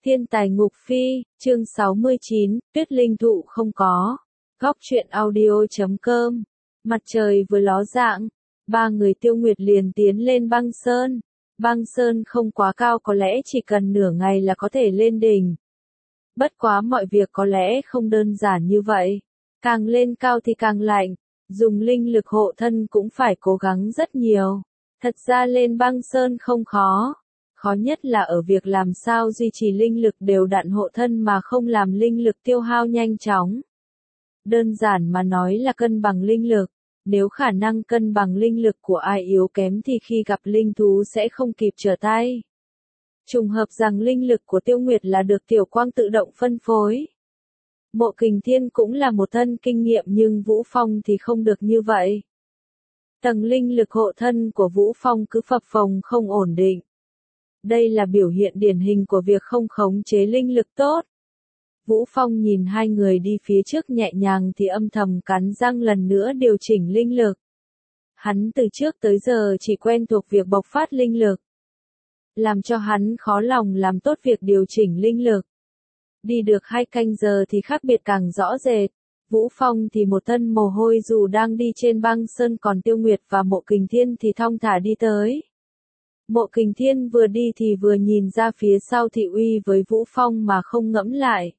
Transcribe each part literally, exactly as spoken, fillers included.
Thiên tài ngục phi, chương sáu mươi chín, tuyết linh thụ không có. Góc truyện audio chấm com. Mặt trời vừa ló dạng, ba người Tiêu Nguyệt liền tiến lên băng sơn. Băng sơn không quá cao, có lẽ chỉ cần nửa ngày là có thể lên đỉnh. Bất quá mọi việc có lẽ không đơn giản như vậy. Càng lên cao thì càng lạnh, dùng linh lực hộ thân cũng phải cố gắng rất nhiều. Thật ra lên băng sơn không khó. Khó nhất là ở việc làm sao duy trì linh lực đều đặn hộ thân mà không làm linh lực tiêu hao nhanh chóng. Đơn giản mà nói là cân bằng linh lực. Nếu khả năng cân bằng linh lực của ai yếu kém thì khi gặp linh thú sẽ không kịp trở tay. Trùng hợp rằng linh lực của Tiêu Nguyệt là được Tiểu Quang tự động phân phối. Mộ Kình Thiên cũng là một thân kinh nghiệm nhưng Vũ Phong thì không được như vậy. Tầng linh lực hộ thân của Vũ Phong cứ phập phồng không ổn định. Đây là biểu hiện điển hình của việc không khống chế linh lực tốt. Vũ Phong nhìn hai người đi phía trước nhẹ nhàng thì âm thầm cắn răng lần nữa điều chỉnh linh lực. Hắn từ trước tới giờ chỉ quen thuộc việc bộc phát linh lực. Làm cho hắn khó lòng làm tốt việc điều chỉnh linh lực. Đi được hai canh giờ thì khác biệt càng rõ rệt. Vũ Phong thì một thân mồ hôi dù đang đi trên băng sơn, còn Tiêu Nguyệt và Mộ Kình Thiên thì thong thả đi tới. Mộ Kình Thiên vừa đi thì vừa nhìn ra phía sau thị uy với Vũ Phong mà không ngẫm lại.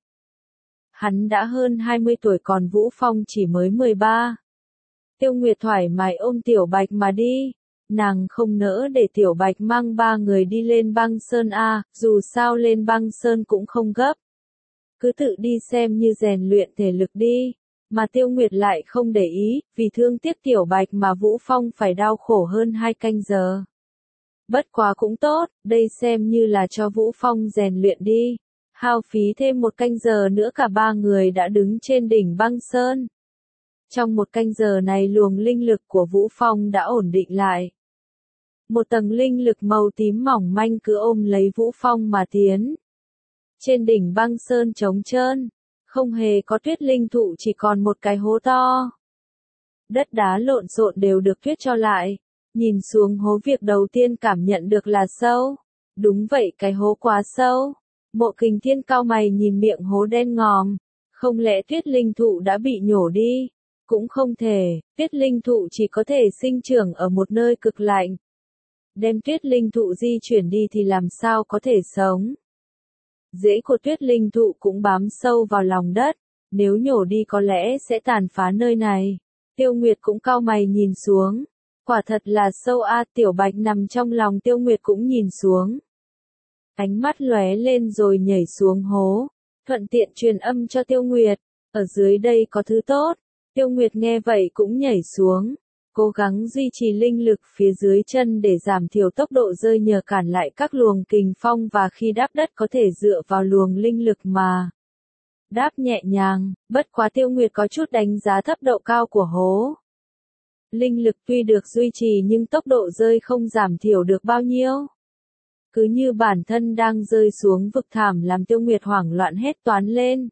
Hắn đã hơn hai mươi tuổi còn Vũ Phong chỉ mới mười ba. Tiêu Nguyệt thoải mái ôm Tiểu Bạch mà đi. Nàng không nỡ để Tiểu Bạch mang ba người đi lên băng sơn a, dù sao lên băng sơn cũng không gấp. Cứ tự đi xem như rèn luyện thể lực đi. Mà Tiêu Nguyệt lại không để ý, vì thương tiếc Tiểu Bạch mà Vũ Phong phải đau khổ hơn hai canh giờ. Bất quá cũng tốt, đây xem như là cho Vũ Phong rèn luyện đi. Hao phí thêm một canh giờ nữa cả ba người đã đứng trên đỉnh băng sơn. Trong một canh giờ này luồng linh lực của Vũ Phong đã ổn định lại. Một tầng linh lực màu tím mỏng manh cứ ôm lấy Vũ Phong mà tiến. Trên đỉnh băng sơn trống trơn, không hề có tuyết linh thụ, chỉ còn một cái hố to. Đất đá lộn xộn đều được tuyết cho lại. Nhìn xuống hố, việc đầu tiên cảm nhận được là sâu. Đúng vậy, cái hố quá sâu. Mộ Kình Thiên cau mày nhìn miệng hố đen ngòm. Không lẽ tuyết linh thụ đã bị nhổ đi? Cũng không thể, tuyết linh thụ chỉ có thể sinh trưởng ở một nơi cực lạnh. Đem tuyết linh thụ di chuyển đi thì làm sao có thể sống? Rễ của tuyết linh thụ cũng bám sâu vào lòng đất. Nếu nhổ đi có lẽ sẽ tàn phá nơi này. Tiêu Nguyệt cũng cau mày nhìn xuống. Quả thật là sâu a. Tiểu Bạch nằm trong lòng Tiêu Nguyệt cũng nhìn xuống. Ánh mắt lóe lên rồi nhảy xuống hố. Thuận tiện truyền âm cho Tiêu Nguyệt. Ở dưới đây có thứ tốt. Tiêu Nguyệt nghe vậy cũng nhảy xuống. Cố gắng duy trì linh lực phía dưới chân để giảm thiểu tốc độ rơi, nhờ cản lại các luồng kình phong, và khi đáp đất có thể dựa vào luồng linh lực mà đáp nhẹ nhàng. Bất quá Tiêu Nguyệt có chút đánh giá thấp độ cao của hố. Linh lực tuy được duy trì nhưng tốc độ rơi không giảm thiểu được bao nhiêu. Cứ như bản thân đang rơi xuống vực thẳm, làm Tiêu Nguyệt hoảng loạn hét toán lên.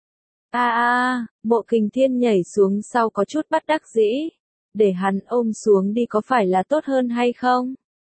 A a, Mộ Kình Thiên nhảy xuống sau có chút bất đắc dĩ. Để hắn ôm xuống đi có phải là tốt hơn hay không?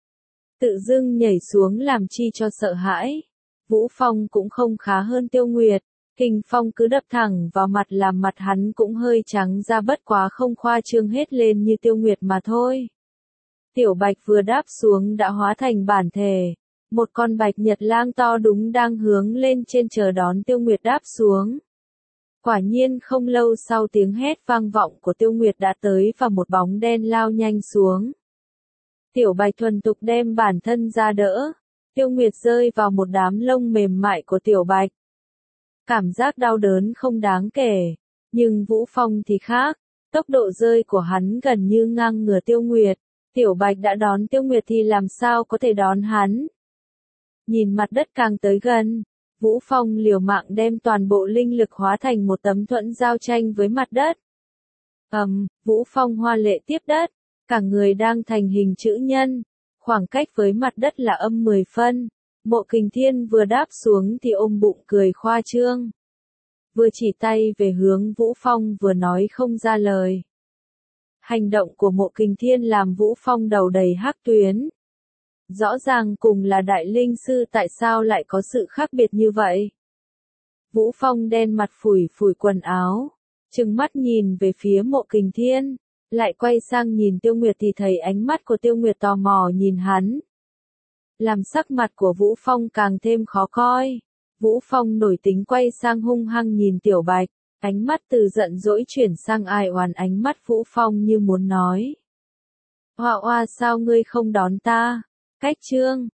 Tự dưng nhảy xuống làm chi cho sợ hãi. Vũ Phong cũng không khá hơn Tiêu Nguyệt. Kình phong cứ đập thẳng vào mặt làm mặt hắn cũng hơi trắng ra, bất quá không khoa trương hết lên như Tiêu Nguyệt mà thôi. Tiểu Bạch vừa đáp xuống đã hóa thành bản thể. Một con bạch nhật lang to đúng đang hướng lên trên chờ đón Tiêu Nguyệt đáp xuống. Quả nhiên không lâu sau tiếng hét vang vọng của Tiêu Nguyệt đã tới và một bóng đen lao nhanh xuống. Tiểu Bạch thuần thục đem bản thân ra đỡ. Tiêu Nguyệt rơi vào một đám lông mềm mại của Tiểu Bạch. Cảm giác đau đớn không đáng kể. Nhưng Vũ Phong thì khác. Tốc độ rơi của hắn gần như ngang ngửa Tiêu Nguyệt. Tiểu Bạch đã đón Tiêu Nguyệt thì làm sao có thể đón hắn. Nhìn mặt đất càng tới gần. Vũ Phong liều mạng đem toàn bộ linh lực hóa thành một tấm thuẫn giao tranh với mặt đất. Ầm, um, Vũ Phong hoa lệ tiếp đất. Cả người đang thành hình chữ nhân. Khoảng cách với mặt đất là âm mười phân. Mộ Kình Thiên vừa đáp xuống thì ôm bụng cười khoa trương. Vừa chỉ tay về hướng Vũ Phong vừa nói không ra lời. Hành động của Mộ Kình Thiên làm Vũ Phong đầu đầy hắc tuyến. Rõ ràng cùng là đại linh sư tại sao lại có sự khác biệt như vậy? Vũ Phong đen mặt phủi phủi quần áo, trừng mắt nhìn về phía Mộ Kình Thiên, lại quay sang nhìn Tiêu Nguyệt thì thấy ánh mắt của Tiêu Nguyệt tò mò nhìn hắn. Làm sắc mặt của Vũ Phong càng thêm khó coi. Vũ Phong nổi tính quay sang hung hăng nhìn Tiểu Bạch, ánh mắt từ giận dỗi chuyển sang ai oán, ánh mắt Vũ Phong như muốn nói. Hoa hoa sao ngươi không đón ta? Cách trương,